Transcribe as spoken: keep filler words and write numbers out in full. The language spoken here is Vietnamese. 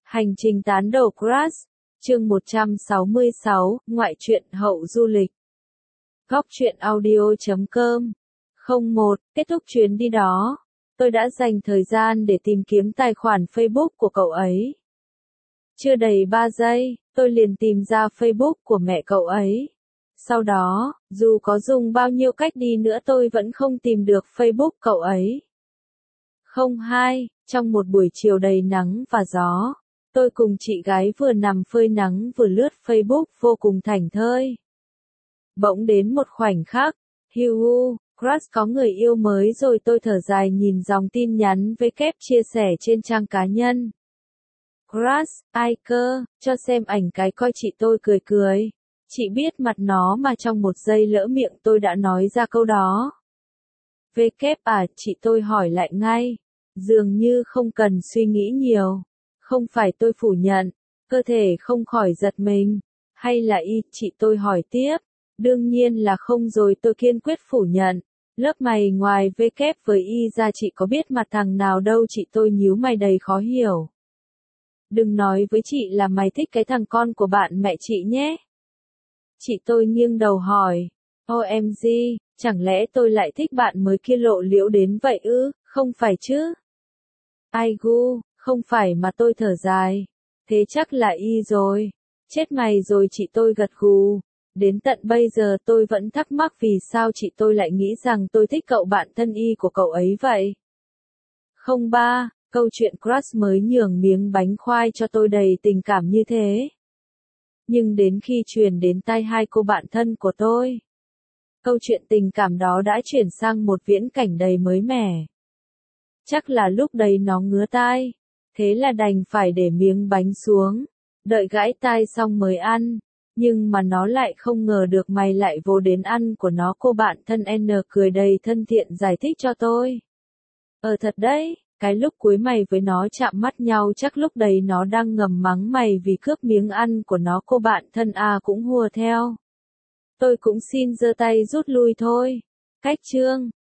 Hành trình tán đầu Crush, chương một trăm sáu mươi sáu, ngoại truyện hậu du lịch. Góc truyện audio chấm com. không một, kết thúc chuyến đi đó, tôi đã dành thời gian để tìm kiếm tài khoản Facebook của cậu ấy. Chưa đầy ba giây, tôi liền tìm ra Facebook của mẹ cậu ấy. Sau đó, dù có dùng bao nhiêu cách đi nữa tôi vẫn không tìm được Facebook cậu ấy. không hai, trong một buổi chiều đầy nắng và gió, tôi cùng chị gái vừa nằm phơi nắng vừa lướt Facebook vô cùng thảnh thơi. Bỗng đến một khoảnh khắc, Hugh, Crush có người yêu mới rồi, tôi thở dài nhìn dòng tin nhắn với kép chia sẻ trên trang cá nhân. Crush, ai cơ, cho xem ảnh cái coi, chị tôi cười cười. Chị biết mặt nó mà trong một giây lỡ miệng tôi đã nói ra câu đó. Vê kép à, chị tôi hỏi lại ngay. Dường như không cần suy nghĩ nhiều. Không phải tôi phủ nhận, cơ thể không khỏi giật mình. Hay là y, chị tôi hỏi tiếp. Đương nhiên là không rồi, tôi kiên quyết phủ nhận. Lớp mày ngoài vê kép với y ra chị có biết mặt thằng nào đâu, chị tôi nhíu mày đầy khó hiểu. Đừng nói với chị là mày thích cái thằng con của bạn mẹ chị nhé. Chị tôi nghiêng đầu hỏi. ô em giê, chẳng lẽ tôi lại thích bạn mới kia lộ liễu đến vậy ư, không phải chứ? Ai gu, không phải mà, tôi thở dài. Thế chắc là y rồi. Chết mày rồi, chị tôi gật gù. Đến tận bây giờ tôi vẫn thắc mắc vì sao chị tôi lại nghĩ rằng tôi thích cậu bạn thân y của cậu ấy vậy. không ba, câu chuyện Crush mới nhường miếng bánh khoai cho tôi đầy tình cảm như thế. Nhưng đến khi truyền đến tai hai cô bạn thân của tôi, câu chuyện tình cảm đó đã chuyển sang một viễn cảnh đầy mới mẻ. Chắc là lúc đấy nó ngứa tai, thế là đành phải để miếng bánh xuống, đợi gãi tai xong mới ăn. Nhưng mà nó lại không ngờ được mày lại vô đến ăn của nó. Cô bạn thân N cười đầy thân thiện giải thích cho tôi. Ờ thật đấy, cái lúc cuối mày với nó chạm mắt nhau chắc lúc đấy nó đang ngầm mắng mày vì cướp miếng ăn của nó. Cô bạn thân A cũng hùa theo. Tôi cũng xin giơ tay rút lui thôi. Cách chương